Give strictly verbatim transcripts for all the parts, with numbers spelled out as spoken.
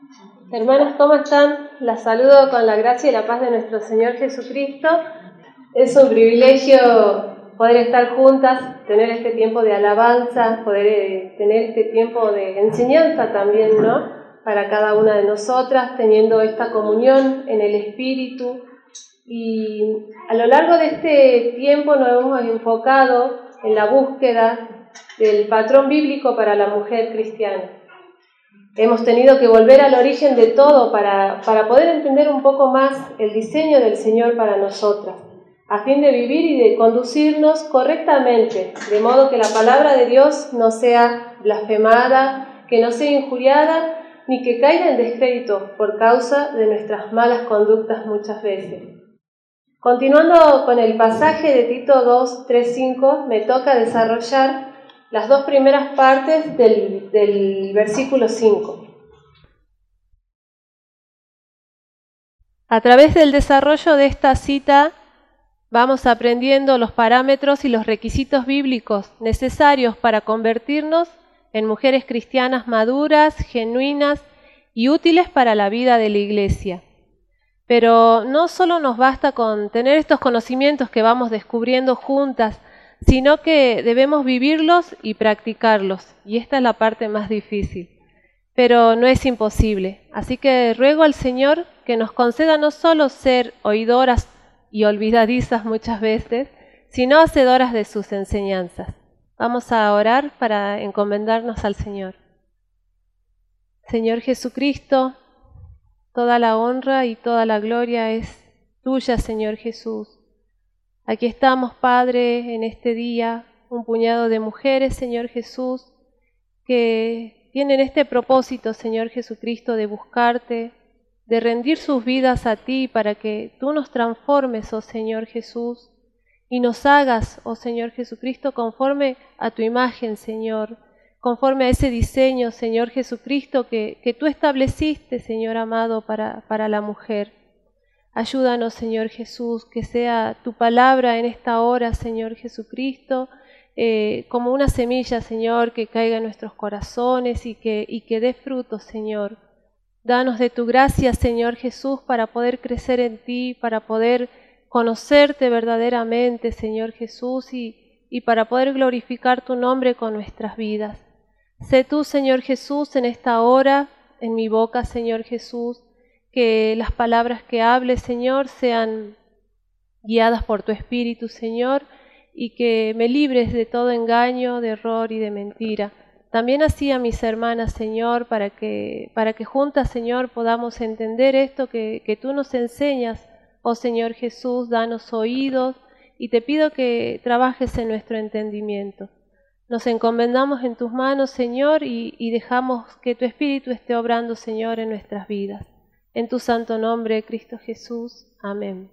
Hermanos, ¿cómo están? Las saludo con la gracia y la paz de nuestro Señor Jesucristo. Es un privilegio poder estar juntas, tener este tiempo de alabanza, poder eh, tener este tiempo de enseñanza también, ¿no? Para cada una de nosotras, teniendo esta comunión en el Espíritu. Y a lo largo de este tiempo nos hemos enfocado en la búsqueda del patrón bíblico para la mujer cristiana. Hemos tenido que volver al origen de todo para, para poder entender un poco más el diseño del Señor para nosotras, a fin de vivir y de conducirnos correctamente, de modo que la palabra de Dios no sea blasfemada, que no sea injuriada, ni que caiga en descrédito por causa de nuestras malas conductas muchas veces. Continuando con el pasaje de Tito dos, tres, cinco, me toca desarrollar las dos primeras partes del, del versículo cinco. A través del desarrollo de esta cita vamos aprendiendo los parámetros y los requisitos bíblicos necesarios para convertirnos en mujeres cristianas maduras, genuinas y útiles para la vida de la Iglesia. Pero no solo nos basta con tener estos conocimientos que vamos descubriendo juntas, sino que debemos vivirlos y practicarlos, y esta es la parte más difícil. Pero no es imposible, así que ruego al Señor que nos conceda no solo ser oidoras y olvidadizas muchas veces, sino hacedoras de sus enseñanzas. Vamos a orar para encomendarnos al Señor. Señor Jesucristo, toda la honra y toda la gloria es tuya, Señor Jesús. Aquí estamos, Padre, en este día, un puñado de mujeres, Señor Jesús, que tienen este propósito, Señor Jesucristo, de buscarte, de rendir sus vidas a ti para que tú nos transformes, oh Señor Jesús, y nos hagas, oh Señor Jesucristo, conforme a tu imagen, Señor, conforme a ese diseño, Señor Jesucristo, que, que tú estableciste, Señor amado, para, para la mujer. Ayúdanos, Señor Jesús, que sea tu palabra en esta hora, Señor Jesucristo, eh, como una semilla, Señor, que caiga en nuestros corazones y que, y que dé fruto, Señor. Danos de tu gracia, Señor Jesús, para poder crecer en ti, para poder conocerte verdaderamente, Señor Jesús, y, y para poder glorificar tu nombre con nuestras vidas. Sé tú, Señor Jesús, en esta hora, en mi boca, Señor Jesús, que las palabras que hable, Señor, sean guiadas por tu Espíritu, Señor, y que me libres de todo engaño, de error y de mentira. También así a mis hermanas, Señor, para que, para que juntas, Señor, podamos entender esto que, que tú nos enseñas. Oh Señor Jesús, danos oídos y te pido que trabajes en nuestro entendimiento. Nos encomendamos en tus manos, Señor, y, y dejamos que tu Espíritu esté obrando, Señor, en nuestras vidas. En tu santo nombre, Cristo Jesús. Amén.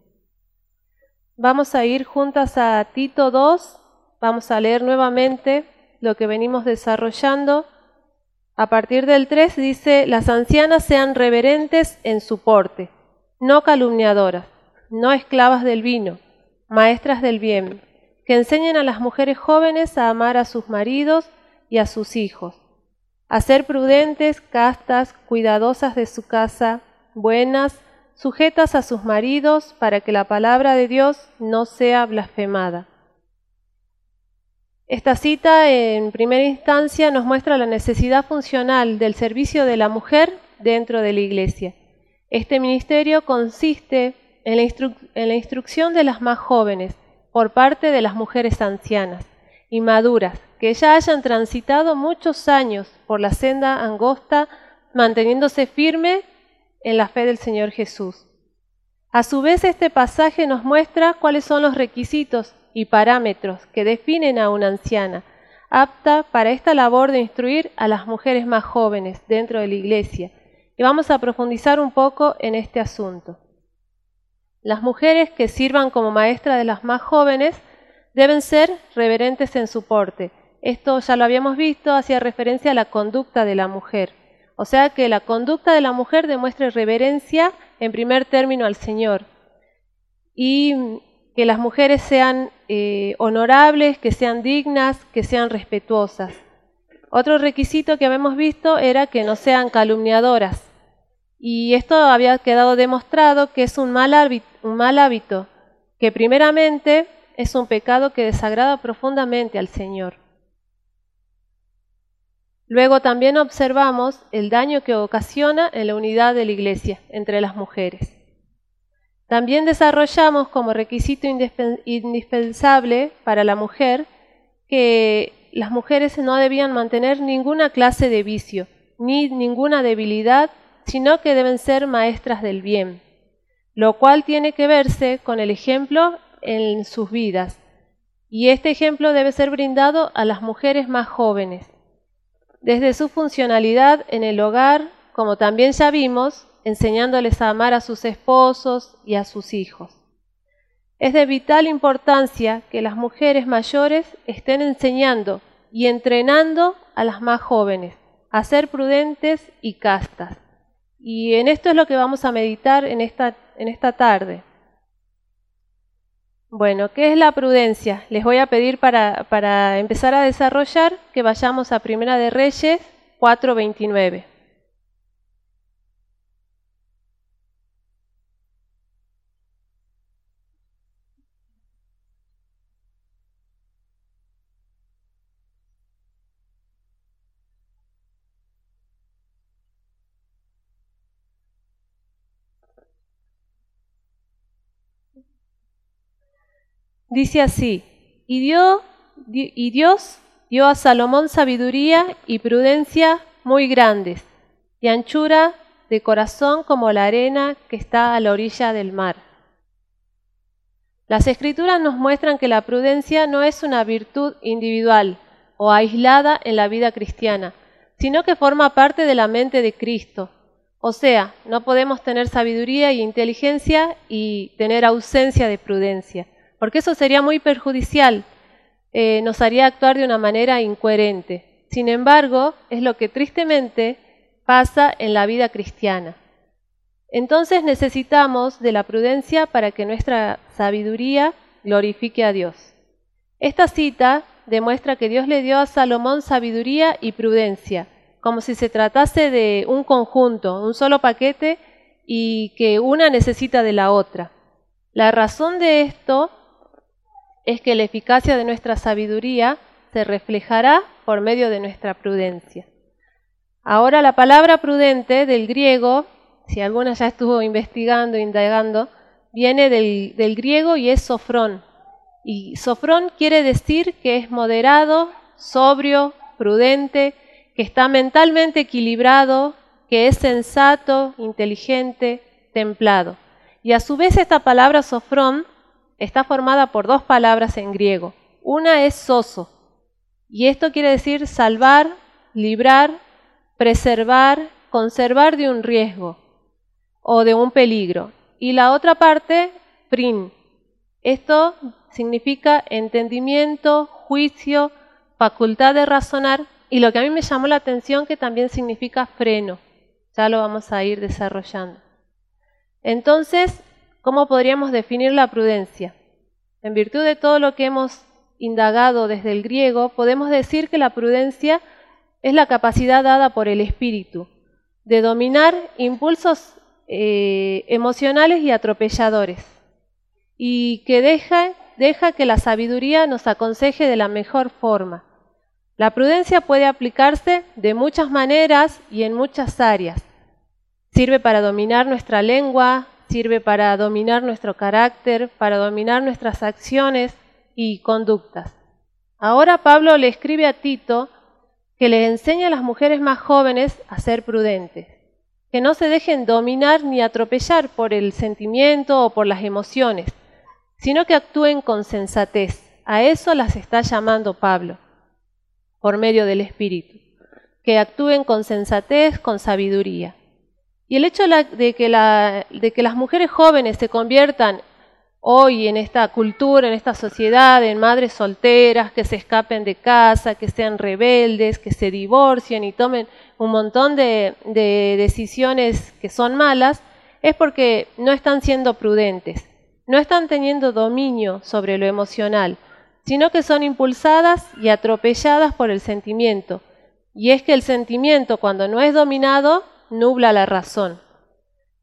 Vamos a ir juntas a Tito dos. Vamos a leer nuevamente lo que venimos desarrollando. A partir del tres dice: las ancianas sean reverentes en su porte, no calumniadoras, no esclavas del vino, maestras del bien, que enseñen a las mujeres jóvenes a amar a sus maridos y a sus hijos, a ser prudentes, castas, cuidadosas de su casa, buenas, sujetas a sus maridos, para que la palabra de Dios no sea blasfemada. Esta cita, en primera instancia, nos muestra la necesidad funcional del servicio de la mujer dentro de la Iglesia. Este ministerio consiste en la, instru- en la instrucción de las más jóvenes por parte de las mujeres ancianas y maduras, que ya hayan transitado muchos años por la senda angosta, manteniéndose firme en la fe del Señor Jesús. A su vez, este pasaje nos muestra cuáles son los requisitos y parámetros que definen a una anciana, apta para esta labor de instruir a las mujeres más jóvenes dentro de la Iglesia. Y vamos a profundizar un poco en este asunto. Las mujeres que sirvan como maestras de las más jóvenes deben ser reverentes en su porte. Esto ya lo habíamos visto, hacía referencia a la conducta de la mujer. O sea que la conducta de la mujer demuestre reverencia en primer término al Señor. Y que las mujeres sean eh, honorables, que sean dignas, que sean respetuosas. Otro requisito que habíamos visto era que no sean calumniadoras. Y esto había quedado demostrado que es un mal hábito, un mal hábito, que primeramente es un pecado que desagrada profundamente al Señor. Luego también observamos el daño que ocasiona en la unidad de la Iglesia entre las mujeres. También desarrollamos como requisito indispensable para la mujer que las mujeres no debían mantener ninguna clase de vicio, ni ninguna debilidad, sino que deben ser maestras del bien, lo cual tiene que verse con el ejemplo en sus vidas. Y este ejemplo debe ser brindado a las mujeres más jóvenes, desde su funcionalidad en el hogar, como también ya vimos, enseñándoles a amar a sus esposos y a sus hijos. Es de vital importancia que las mujeres mayores estén enseñando y entrenando a las más jóvenes a ser prudentes y castas. Y en esto es lo que vamos a meditar en esta, en esta tarde. Bueno, ¿qué es la prudencia? Les voy a pedir para, para empezar a desarrollar que vayamos a Primera de Reyes cuatro veintinueve. Dice así: y, dio, y Dios dio a Salomón sabiduría y prudencia muy grandes, y anchura de corazón como la arena que está a la orilla del mar. Las Escrituras nos muestran que la prudencia no es una virtud individual o aislada en la vida cristiana, sino que forma parte de la mente de Cristo. O sea, no podemos tener sabiduría y inteligencia y tener ausencia de prudencia, porque eso sería muy perjudicial, eh, nos haría actuar de una manera incoherente. Sin embargo, es lo que tristemente pasa en la vida cristiana. Entonces necesitamos de la prudencia para que nuestra sabiduría glorifique a Dios. Esta cita demuestra que Dios le dio a Salomón sabiduría y prudencia, como si se tratase de un conjunto, un solo paquete, y que una necesita de la otra. La razón de esto es que la eficacia de nuestra sabiduría se reflejará por medio de nuestra prudencia. Ahora, la palabra prudente del griego, si alguna ya estuvo investigando, indagando, viene del, del griego y es sofrón. Y sofrón quiere decir que es moderado, sobrio, prudente, que está mentalmente equilibrado, que es sensato, inteligente, templado. Y a su vez esta palabra sofrón está formada por dos palabras en griego. Una es soso, y esto quiere decir salvar, librar, preservar, conservar de un riesgo o de un peligro. Y la otra parte, prin. Esto significa entendimiento, juicio, facultad de razonar, y lo que a mí me llamó la atención que también significa freno. Ya lo vamos a ir desarrollando. Entonces, ¿cómo podríamos definir la prudencia? En virtud de todo lo que hemos indagado desde el griego, podemos decir que la prudencia es la capacidad dada por el espíritu de dominar impulsos eh, emocionales y atropelladores, y que deja, deja que la sabiduría nos aconseje de la mejor forma. La prudencia puede aplicarse de muchas maneras y en muchas áreas. Sirve para dominar nuestra lengua, sirve para dominar nuestro carácter, para dominar nuestras acciones y conductas. Ahora Pablo le escribe a Tito que les enseña a las mujeres más jóvenes a ser prudentes, que no se dejen dominar ni atropellar por el sentimiento o por las emociones, sino que actúen con sensatez. A eso las está llamando Pablo, por medio del Espíritu, que actúen con sensatez, con sabiduría. Y el hecho de que, la, de que las mujeres jóvenes se conviertan hoy en esta cultura, en esta sociedad, en madres solteras, que se escapen de casa, que sean rebeldes, que se divorcien y tomen un montón de, de decisiones que son malas, es porque no están siendo prudentes, no están teniendo dominio sobre lo emocional, sino que son impulsadas y atropelladas por el sentimiento. Y es que el sentimiento, cuando no es dominado, nubla la razón.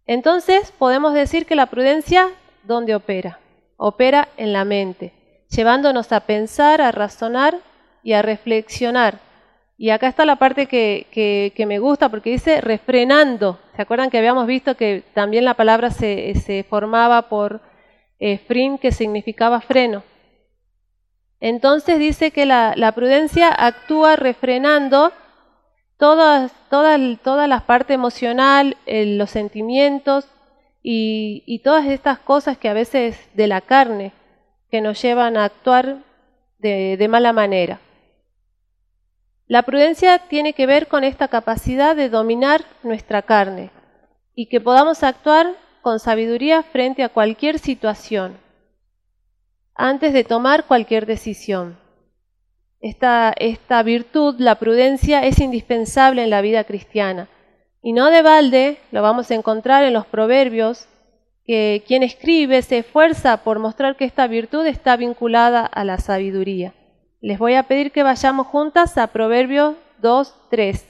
Entonces podemos decir que la prudencia, ¿dónde opera? Opera en la mente, llevándonos a pensar, a razonar y a reflexionar. Y acá está la parte que, que, que me gusta porque dice refrenando. ¿Se acuerdan que habíamos visto que también la palabra se, se formaba por eh, frin, que significaba freno? Entonces dice que la, la prudencia actúa refrenando todas, todas, toda la parte emocional, eh, los sentimientos y, y todas estas cosas que a veces de la carne que nos llevan a actuar de, de mala manera. La prudencia tiene que ver con esta capacidad de dominar nuestra carne y que podamos actuar con sabiduría frente a cualquier situación, antes de tomar cualquier decisión. Esta, esta virtud, la prudencia, es indispensable en la vida cristiana. Y no de balde lo vamos a encontrar en los proverbios, que quien escribe se esfuerza por mostrar que esta virtud está vinculada a la sabiduría. Les voy a pedir que vayamos juntas a Proverbios dos, tres.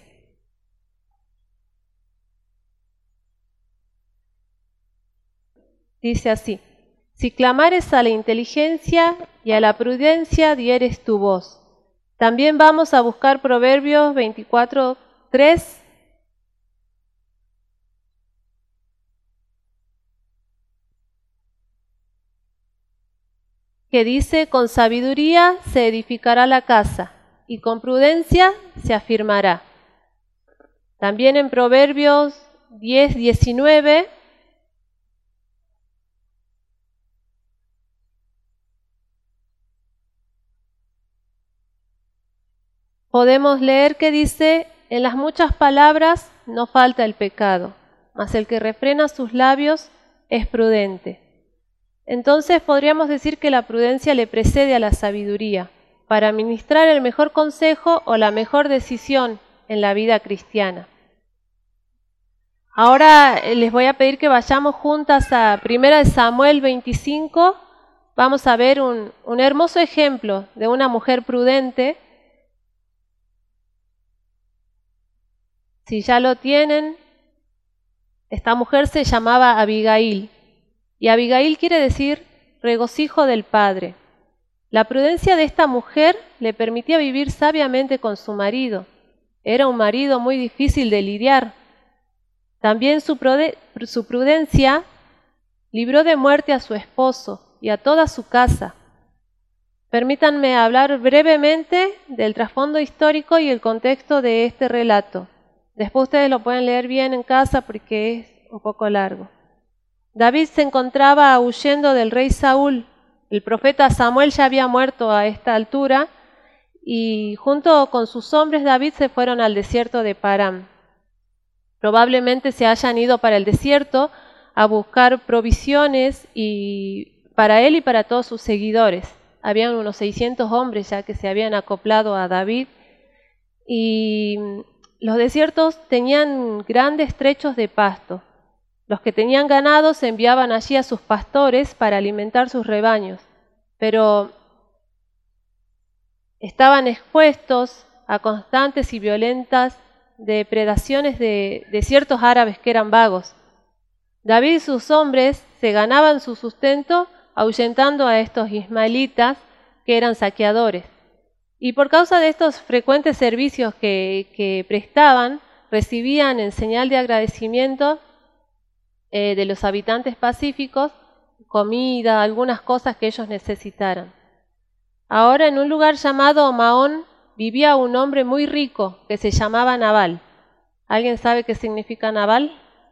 Dice así: si clamares a la inteligencia y a la prudencia dieres tu voz. También vamos a buscar Proverbios veinticuatro, tres. Que dice: con sabiduría se edificará la casa, y con prudencia se afirmará. También en Proverbios diez, diecinueve, podemos leer que dice: en las muchas palabras no falta el pecado, mas el que refrena sus labios es prudente. Entonces podríamos decir que la prudencia le precede a la sabiduría para administrar el mejor consejo o la mejor decisión en la vida cristiana. Ahora les voy a pedir que vayamos juntas a primera de Samuel veinticinco. Vamos a ver un, un hermoso ejemplo de una mujer prudente. Si ya lo tienen, esta mujer se llamaba Abigail. Y Abigail quiere decir regocijo del Padre. La prudencia de esta mujer le permitía vivir sabiamente con su marido. Era un marido muy difícil de lidiar. También su, su prudencia libró de muerte a su esposo y a toda su casa. Permítanme hablar brevemente del trasfondo histórico y el contexto de este relato. Después ustedes lo pueden leer bien en casa porque es un poco largo. David se encontraba huyendo del rey Saúl. El profeta Samuel ya había muerto a esta altura y junto con sus hombres David se fueron al desierto de Parán. Probablemente se hayan ido para el desierto a buscar provisiones y para él y para todos sus seguidores. Habían unos seiscientos hombres ya que se habían acoplado a David y los desiertos tenían grandes trechos de pasto. Los que tenían ganado se enviaban allí a sus pastores para alimentar sus rebaños, pero estaban expuestos a constantes y violentas depredaciones de, de ciertos árabes que eran vagos. David y sus hombres se ganaban su sustento ahuyentando a estos ismaelitas que eran saqueadores. Y por causa de estos frecuentes servicios que, que prestaban, recibían en señal de agradecimiento Eh, de los habitantes pacíficos, comida, algunas cosas que ellos necesitaran. Ahora en un lugar llamado Maón vivía un hombre muy rico que se llamaba Nabal. ¿Alguien sabe qué significa Nabal?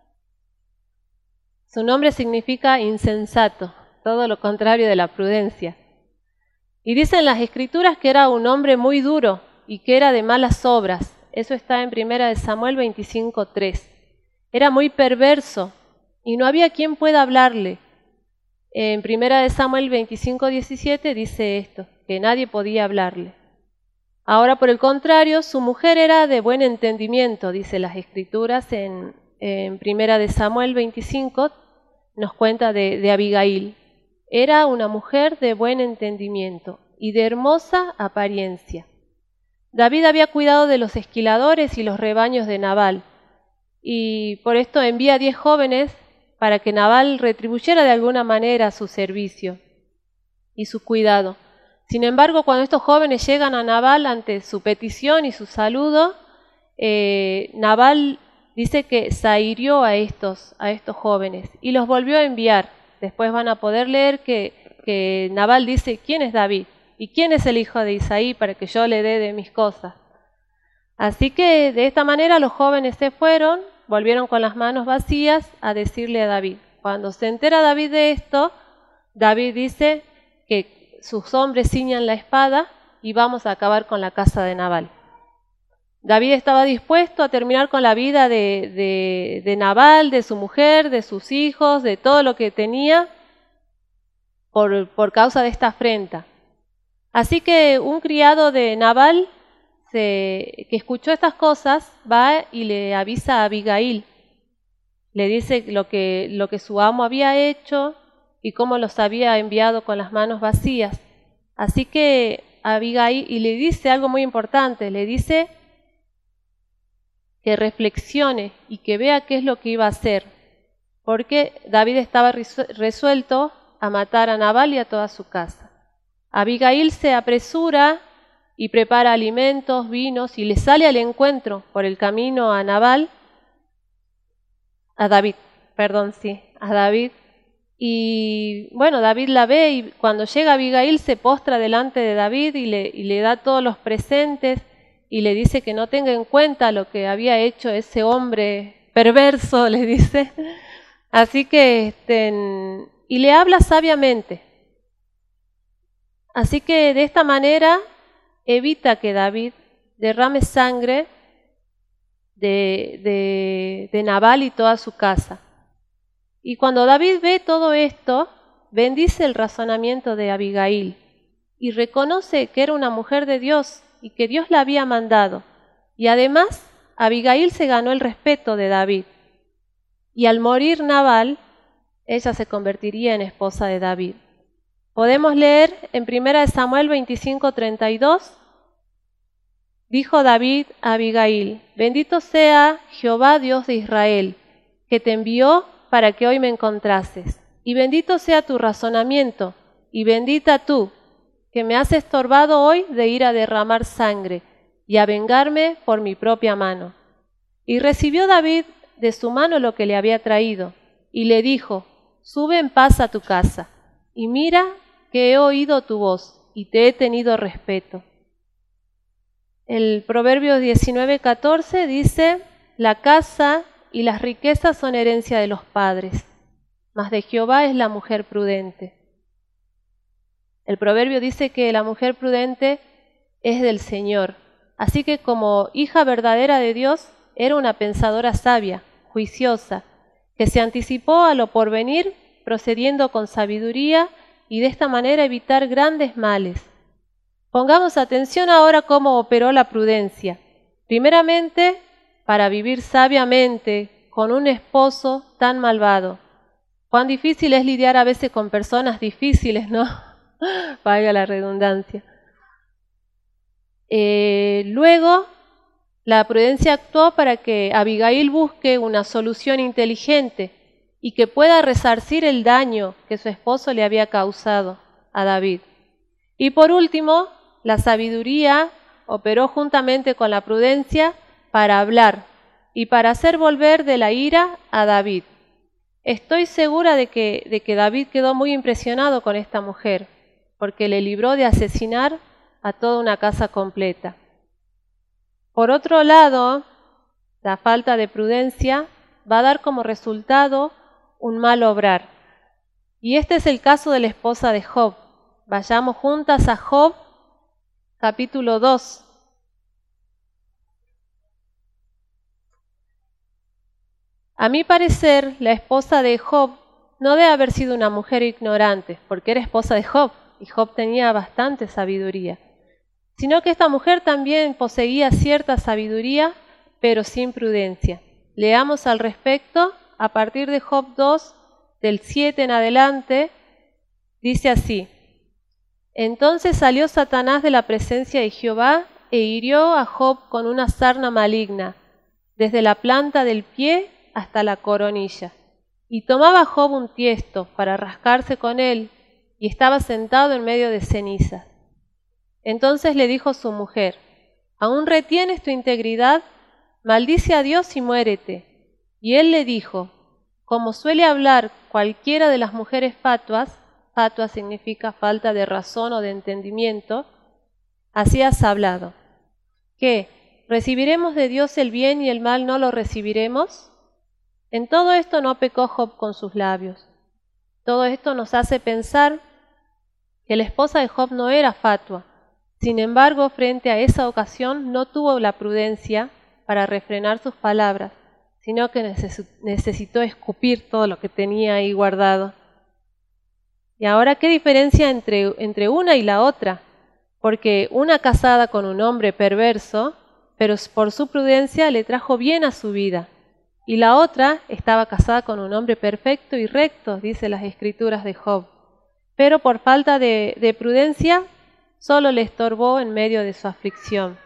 Su nombre significa insensato, todo lo contrario de la prudencia. Y dicen las escrituras que era un hombre muy duro y que era de malas obras. Eso está en primera de Samuel veinticinco, tres. Era muy perverso y no había quien pueda hablarle. En primera de Samuel veinticinco, diecisiete dice esto, que nadie podía hablarle. Ahora, por el contrario, su mujer era de buen entendimiento, dice las Escrituras. En, en primera de Samuel veinticinco nos cuenta de, de Abigail. Era una mujer de buen entendimiento y de hermosa apariencia. David había cuidado de los esquiladores y los rebaños de Nabal, y por esto envía diez jóvenes para que Nabal retribuyera de alguna manera su servicio y su cuidado. Sin embargo, cuando estos jóvenes llegan a Nabal ante su petición y su saludo, eh, Nabal dice que zahirió a estos, a estos jóvenes y los volvió a enviar. Después van a poder leer que, que Nabal dice, ¿quién es David? ¿Y quién es el hijo de Isaí para que yo le dé de mis cosas? Así que de esta manera los jóvenes se fueron, volvieron con las manos vacías a decirle a David. Cuando se entera David de esto, David dice que sus hombres ciñan la espada y vamos a acabar con la casa de Nabal. David estaba dispuesto a terminar con la vida de, de, de Nabal, de su mujer, de sus hijos, de todo lo que tenía por, por causa de esta afrenta. Así que un criado de Nabal se, que escuchó estas cosas va y le avisa a Abigail. Le dice lo que, lo que su amo había hecho y cómo los había enviado con las manos vacías. Así que Abigail, y le dice algo muy importante, le dice que reflexione y que vea qué es lo que iba a hacer, porque David estaba resuelto a matar a Nabal y a toda su casa. Abigail se apresura y prepara alimentos, vinos, y le sale al encuentro por el camino a Nabal, a David, perdón, sí, a David. Y bueno, David la ve y cuando llega Abigail se postra delante de David y le, y le da todos los presentes y le dice que no tenga en cuenta lo que había hecho ese hombre perverso, le dice. Así que, este, y le habla sabiamente. Así que de esta manera evita que David derrame sangre de, de, de Nabal y toda su casa. Y cuando David ve todo esto, bendice el razonamiento de Abigail y reconoce que era una mujer de Dios y que Dios la había mandado. Y además, Abigail se ganó el respeto de David. Y al morir Nabal, ella se convertiría en esposa de David. Podemos leer en primera Samuel veinticinco, treinta y dos, dijo David a Abigail, bendito sea Jehová Dios de Israel, que te envió para que hoy me encontrases, y bendito sea tu razonamiento, y bendita tú, que me has estorbado hoy de ir a derramar sangre, y a vengarme por mi propia mano. Y recibió David de su mano lo que le había traído, y le dijo, sube en paz a tu casa, y mira que he oído tu voz, y te he tenido respeto. El Proverbio diecinueve, catorce dice, la casa y las riquezas son herencia de los padres, mas de Jehová es la mujer prudente. El proverbio dice que la mujer prudente es del Señor, así que como hija verdadera de Dios, era una pensadora sabia, juiciosa, que se anticipó a lo porvenir, procediendo con sabiduría y de esta manera evitar grandes males. Pongamos atención ahora cómo operó la prudencia. Primeramente, para vivir sabiamente con un esposo tan malvado. Cuán difícil es lidiar a veces con personas difíciles, ¿no? Valga la redundancia. Eh, luego, la prudencia actuó para que Abigail busque una solución inteligente y que pueda resarcir el daño que su esposo le había causado a David. Y por último, la sabiduría operó juntamente con la prudencia para hablar y para hacer volver de la ira a David. Estoy segura de que, de que David quedó muy impresionado con esta mujer, porque le libró de asesinar a toda una casa completa. Por otro lado, la falta de prudencia va a dar como resultado un mal obrar. Y este es el caso de la esposa de Job. Vayamos juntas a Job, capítulo dos. A mi parecer, la esposa de Job no debe haber sido una mujer ignorante, porque era esposa de Job, y Job tenía bastante sabiduría, sino que esta mujer también poseía cierta sabiduría, pero sin prudencia. Leamos al respecto a partir de Job dos, del siete en adelante, dice así: Entonces salió Satanás de la presencia de Jehová e hirió a Job con una sarna maligna, desde la planta del pie hasta la coronilla. Y tomaba Job un tiesto para rascarse con él, y estaba sentado en medio de cenizas. Entonces le dijo su mujer: ¿aún retienes tu integridad? Maldice a Dios y muérete. Y él le dijo: como suele hablar cualquiera de las mujeres fatuas, fatua significa falta de razón o de entendimiento, así has hablado. ¿Qué? ¿Recibiremos de Dios el bien y el mal no lo recibiremos? En todo esto no pecó Job con sus labios. Todo esto nos hace pensar que la esposa de Job no era fatua. Sin embargo, frente a esa ocasión no tuvo la prudencia para refrenar sus palabras, sino que necesitó escupir todo lo que tenía ahí guardado. Y ahora, ¿qué diferencia entre, entre una y la otra? Porque una casada con un hombre perverso, pero por su prudencia le trajo bien a su vida. Y la otra estaba casada con un hombre perfecto y recto, dice las escrituras de Job. Pero por falta de, de prudencia, solo le estorbó en medio de su aflicción.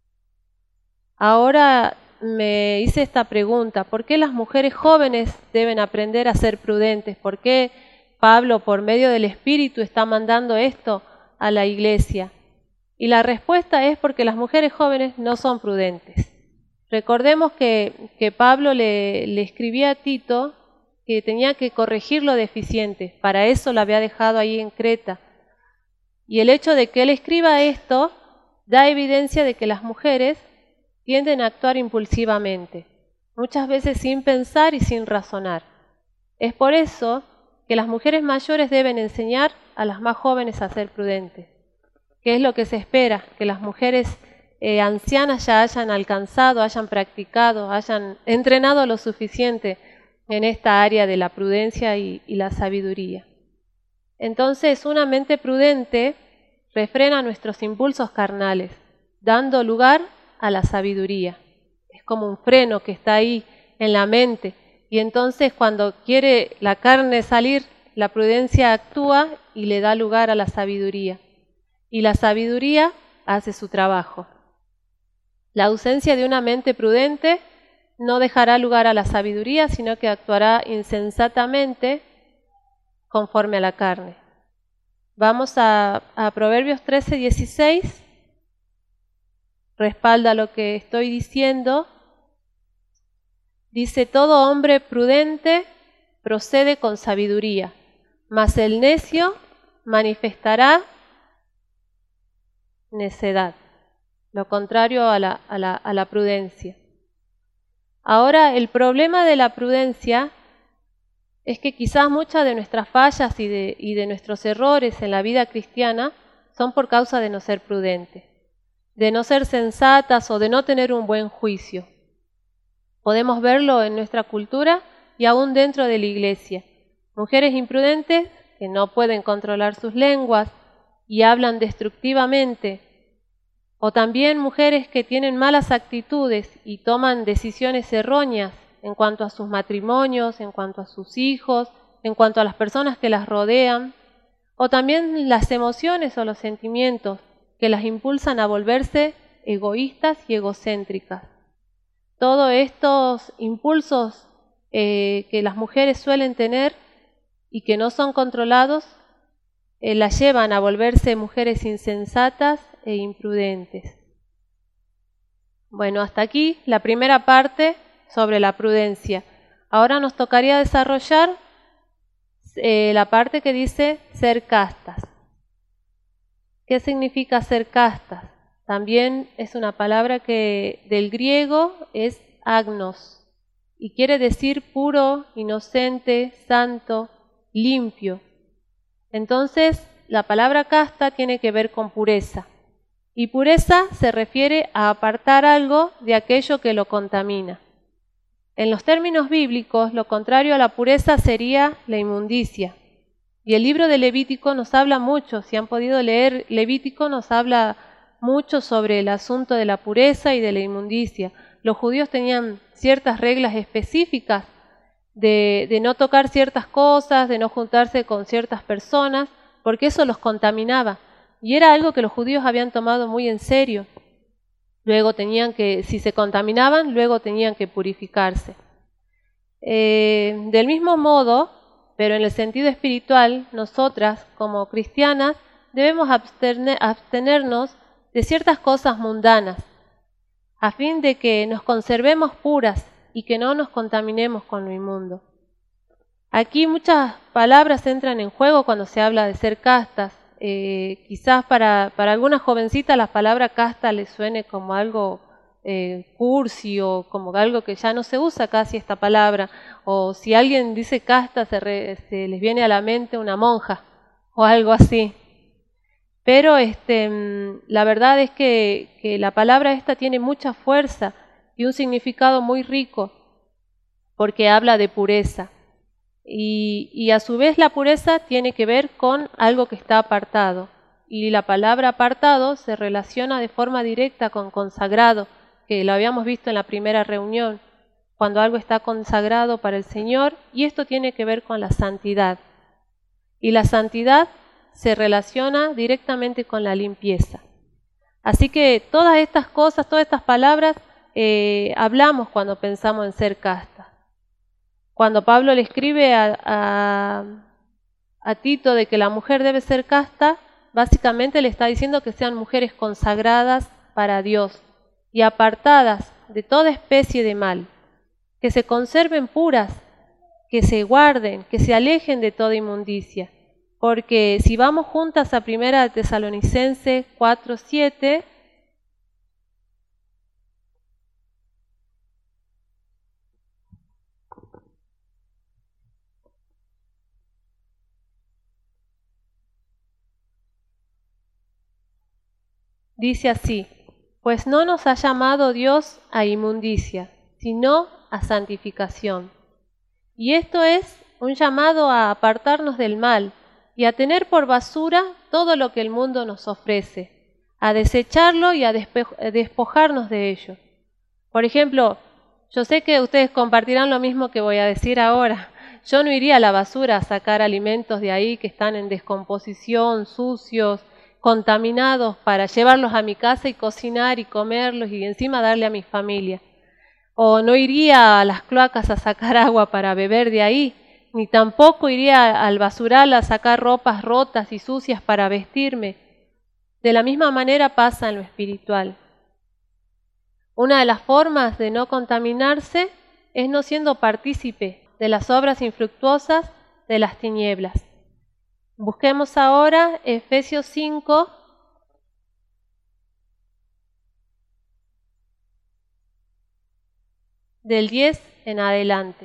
Ahora me hice esta pregunta: ¿por qué las mujeres jóvenes deben aprender a ser prudentes? ¿Por qué Pablo, por medio del Espíritu, está mandando esto a la iglesia? Y la respuesta es porque las mujeres jóvenes no son prudentes. Recordemos que, que Pablo le, le escribía a Tito que tenía que corregir lo deficiente. Para eso lo había dejado ahí en Creta. Y el hecho de que él escriba esto da evidencia de que las mujeres tienden a actuar impulsivamente, muchas veces sin pensar y sin razonar. Es por eso que las mujeres mayores deben enseñar a las más jóvenes a ser prudentes. ¿Qué es lo que se espera? Que las mujeres eh, ancianas ya hayan alcanzado, hayan practicado, hayan entrenado lo suficiente en esta área de la prudencia y, y la sabiduría. Entonces, una mente prudente refrena nuestros impulsos carnales, dando lugar a la sabiduría. Es como un freno que está ahí en la mente, y entonces cuando quiere la carne salir, la prudencia actúa y le da lugar a la sabiduría. Y la sabiduría hace su trabajo. La ausencia de una mente prudente no dejará lugar a la sabiduría, sino que actuará insensatamente conforme a la carne. Vamos a, a Proverbios trece, dieciséis. Respalda lo que estoy diciendo. Dice: todo hombre prudente procede con sabiduría, mas el necio manifestará necedad, lo contrario a la, a la, a la prudencia. Ahora, el problema de la prudencia es que quizás muchas de nuestras fallas y de, y de nuestros errores en la vida cristiana son por causa de no ser prudentes, de no ser sensatas o de no tener un buen juicio. Podemos verlo en nuestra cultura y aún dentro de la iglesia. Mujeres imprudentes que no pueden controlar sus lenguas y hablan destructivamente, o también mujeres que tienen malas actitudes y toman decisiones erróneas en cuanto a sus matrimonios, en cuanto a sus hijos, en cuanto a las personas que las rodean, o también las emociones o los sentimientos que las impulsan a volverse egoístas y egocéntricas. Todos estos impulsos eh, que las mujeres suelen tener y que no son controlados, eh, las llevan a volverse mujeres insensatas e imprudentes. Bueno, hasta aquí la primera parte sobre la prudencia. Ahora nos tocaría desarrollar eh, la parte que dice ser castas. ¿Qué significa ser castas? También es una palabra que del griego es agnos y quiere decir puro, inocente, santo, limpio. Entonces, la palabra casta tiene que ver con pureza. Y pureza se refiere a apartar algo de aquello que lo contamina. En los términos bíblicos, lo contrario a la pureza sería la inmundicia. Y el libro de Levítico nos habla mucho, si han podido leer Levítico, nos habla mucho sobre el asunto de la pureza y de la inmundicia. Los judíos tenían ciertas reglas específicas de, de no tocar ciertas cosas, de no juntarse con ciertas personas, porque eso los contaminaba. Y era algo que los judíos habían tomado muy en serio. Luego tenían que, si se contaminaban, luego tenían que purificarse. Eh, del mismo modo, pero en el sentido espiritual, nosotras, como cristianas, debemos abstener, abstenernos de ciertas cosas mundanas, a fin de que nos conservemos puras y que no nos contaminemos con lo inmundo. Aquí muchas palabras entran en juego cuando se habla de ser castas. Eh, quizás para, para alguna jovencita la palabra casta le suene como algo eh, cursi o como algo que ya no se usa casi esta palabra. O si alguien dice casta se, re, se les viene a la mente una monja o algo así. Pero este, la verdad es que, que la palabra esta tiene mucha fuerza y un significado muy rico porque habla de pureza. Y, y a su vez la pureza tiene que ver con algo que está apartado. Y la palabra apartado se relaciona de forma directa con consagrado, que lo habíamos visto en la primera reunión, cuando algo está consagrado para el Señor, y esto tiene que ver con la santidad. Y la santidad se relaciona directamente con la limpieza. Así que todas estas cosas, todas estas palabras, eh, hablamos cuando pensamos en ser casta. Cuando Pablo le escribe a, a, a Tito de que la mujer debe ser casta, básicamente le está diciendo que sean mujeres consagradas para Dios y apartadas de toda especie de mal, que se conserven puras, que se guarden, que se alejen de toda inmundicia. Porque si vamos juntas a Primera Tesalonicenses cuatro siete, dice así: pues no nos ha llamado Dios a inmundicia, sino a santificación. Y esto es un llamado a apartarnos del mal y a tener por basura todo lo que el mundo nos ofrece, a desecharlo y a despojarnos de ello. Por ejemplo, yo sé que ustedes compartirán lo mismo que voy a decir ahora. Yo no iría a la basura a sacar alimentos de ahí que están en descomposición, sucios, contaminados, para llevarlos a mi casa y cocinar y comerlos y encima darle a mi familia. O no iría a las cloacas a sacar agua para beber de ahí, ni tampoco iría al basural a sacar ropas rotas y sucias para vestirme. De la misma manera pasa en lo espiritual. Una de las formas de no contaminarse es no siendo partícipe de las obras infructuosas de las tinieblas. Busquemos ahora Efesios cinco, del diez en adelante.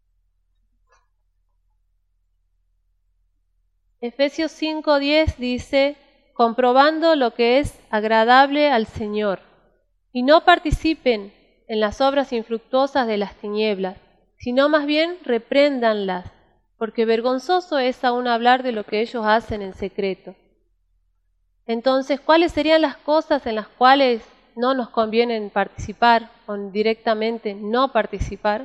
Efesios cinco diez dice: comprobando lo que es agradable al Señor, y no participen en las obras infructuosas de las tinieblas, sino más bien repréndanlas, porque vergonzoso es aún hablar de lo que ellos hacen en secreto. Entonces, ¿cuáles serían las cosas en las cuales no nos conviene participar o directamente no participar?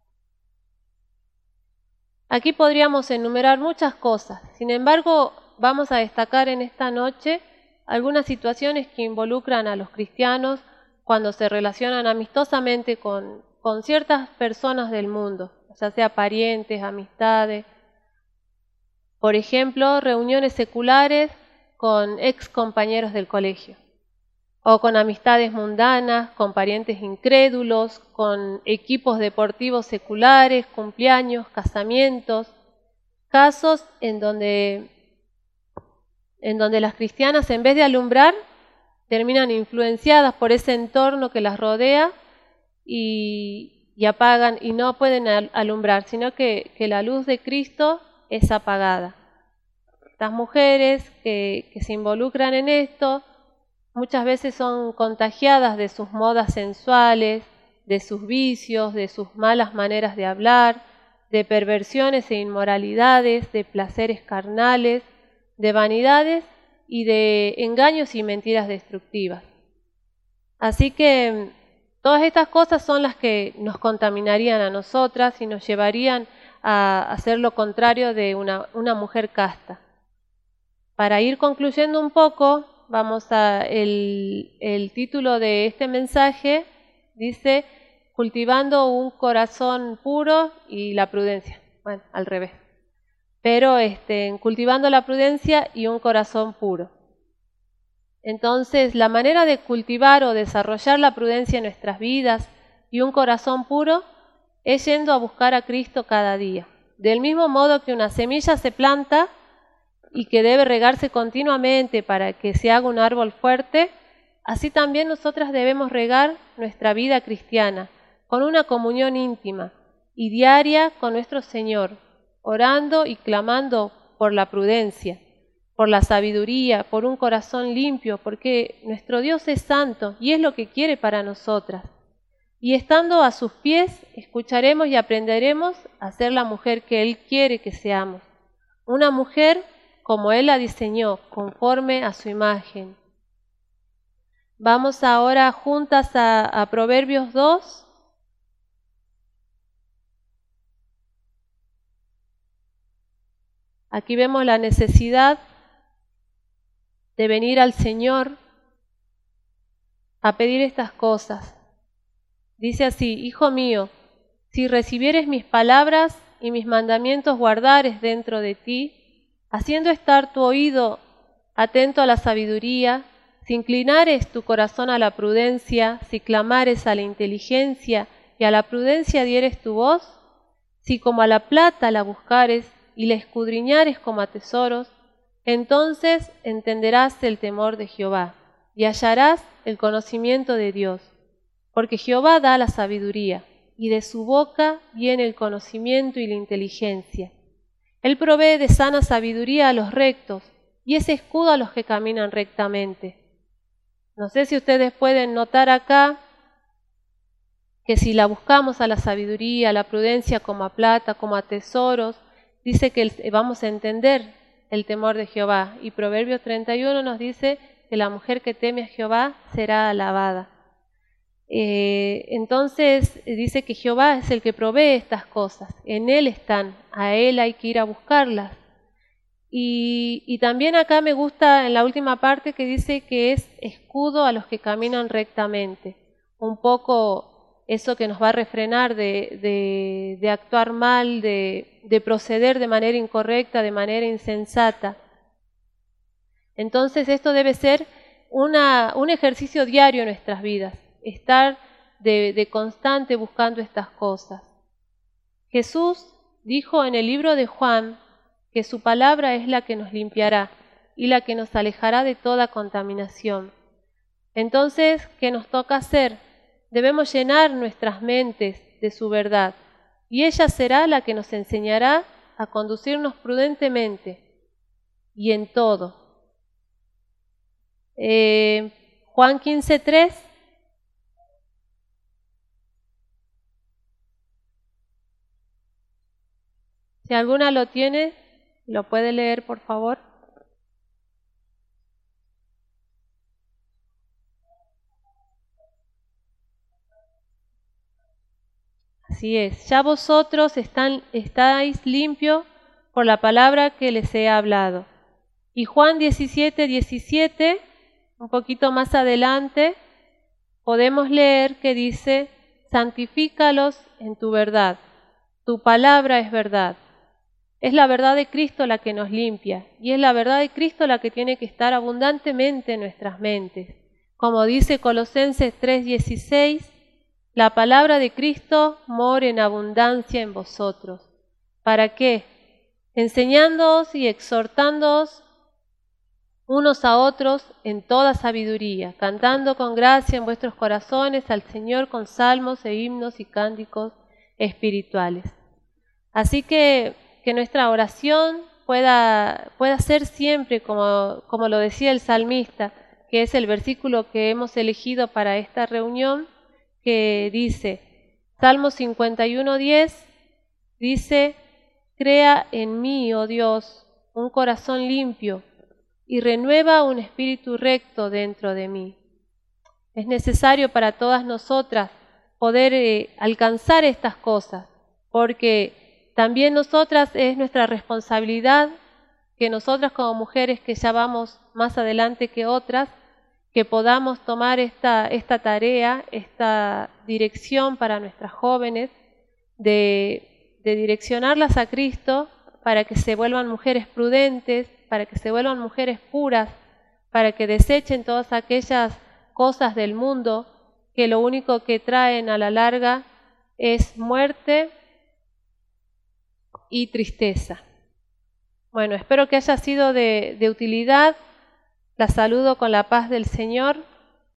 Aquí podríamos enumerar muchas cosas. Sin embargo, vamos a destacar en esta noche algunas situaciones que involucran a los cristianos cuando se relacionan amistosamente con, con ciertas personas del mundo, ya sea parientes, amistades. Por ejemplo, reuniones seculares con ex compañeros del colegio, o con amistades mundanas, con parientes incrédulos, con equipos deportivos seculares, cumpleaños, casamientos, casos en donde, en donde las cristianas, en vez de alumbrar, terminan influenciadas por ese entorno que las rodea y, y apagan y no pueden alumbrar, sino que, que la luz de Cristo es apagada. Estas mujeres que, que se involucran en esto muchas veces son contagiadas de sus modas sensuales, de sus vicios, de sus malas maneras de hablar, de perversiones e inmoralidades, de placeres carnales, de vanidades y de engaños y mentiras destructivas. Así que todas estas cosas son las que nos contaminarían a nosotras y nos llevarían a hacer lo contrario de una, una mujer casta. Para ir concluyendo un poco, vamos a el, el título de este mensaje dice: cultivando un corazón puro y la prudencia. Bueno, al revés. Pero este, cultivando la prudencia y un corazón puro. Entonces, la manera de cultivar o desarrollar la prudencia en nuestras vidas y un corazón puro es yendo a buscar a Cristo cada día. Del mismo modo que una semilla se planta y que debe regarse continuamente para que se haga un árbol fuerte, así también nosotras debemos regar nuestra vida cristiana con una comunión íntima y diaria con nuestro Señor, orando y clamando por la prudencia, por la sabiduría, por un corazón limpio, porque nuestro Dios es santo y es lo que quiere para nosotras. Y estando a sus pies, escucharemos y aprenderemos a ser la mujer que Él quiere que seamos. Una mujer como Él la diseñó, conforme a su imagen. Vamos ahora juntas a, a Proverbios dos. Aquí vemos la necesidad de venir al Señor a pedir estas cosas. Dice así: Hijo mío, si recibieres mis palabras y mis mandamientos guardares dentro de ti, haciendo estar tu oído atento a la sabiduría, si inclinares tu corazón a la prudencia, si clamares a la inteligencia y a la prudencia dieres tu voz, si como a la plata la buscares y la escudriñares como a tesoros, entonces entenderás el temor de Jehová y hallarás el conocimiento de Dios. Porque Jehová da la sabiduría, y de su boca viene el conocimiento y la inteligencia. Él provee de sana sabiduría a los rectos, y es escudo a los que caminan rectamente. No sé si ustedes pueden notar acá que si la buscamos a la sabiduría, a la prudencia como a plata, como a tesoros, dice que vamos a entender el temor de Jehová. Y Proverbios treinta y uno nos dice que la mujer que teme a Jehová será alabada. Eh, entonces dice que Jehová es el que provee estas cosas, en Él están, a Él hay que ir a buscarlas. Y, y también acá me gusta en la última parte que dice que es escudo a los que caminan rectamente, un poco eso que nos va a refrenar de, de, de actuar mal, de, de proceder de manera incorrecta, de manera insensata. Entonces esto debe ser una, un ejercicio diario en nuestras vidas, estar de, de constante buscando estas cosas. Jesús dijo en el libro de Juan que su palabra es la que nos limpiará y la que nos alejará de toda contaminación. Entonces, ¿qué nos toca hacer? Debemos llenar nuestras mentes de su verdad, y ella será la que nos enseñará a conducirnos prudentemente y en todo. Eh, Juan quince tres. Si alguna lo tiene, ¿lo puede leer, por favor? Así es, ya vosotros están, estáis limpios por la palabra que les he hablado. Y Juan diecisiete diecisiete, un poquito más adelante, podemos leer que dice: santifícalos en tu verdad, tu palabra es verdad. Es la verdad de Cristo la que nos limpia, y es la verdad de Cristo la que tiene que estar abundantemente en nuestras mentes. Como dice Colosenses tres dieciséis, la palabra de Cristo mora en abundancia en vosotros. ¿Para qué? Enseñándoos y exhortándoos unos a otros en toda sabiduría, cantando con gracia en vuestros corazones al Señor con salmos e himnos y cánticos espirituales. Así que que nuestra oración pueda, pueda ser siempre, como, como lo decía el salmista, que es el versículo que hemos elegido para esta reunión, que dice, Salmo cincuenta y uno diez, dice: crea en mí, oh Dios, un corazón limpio y renueva un espíritu recto dentro de mí. Es necesario para todas nosotras poder eh, alcanzar estas cosas, porque también nosotras es nuestra responsabilidad, que nosotras como mujeres que ya vamos más adelante que otras, que podamos tomar esta, esta tarea, esta dirección para nuestras jóvenes, de, de direccionarlas a Cristo para que se vuelvan mujeres prudentes, para que se vuelvan mujeres puras, para que desechen todas aquellas cosas del mundo que lo único que traen a la larga es muerte y tristeza. Bueno, espero que haya sido de, de utilidad. La saludo con la paz del Señor.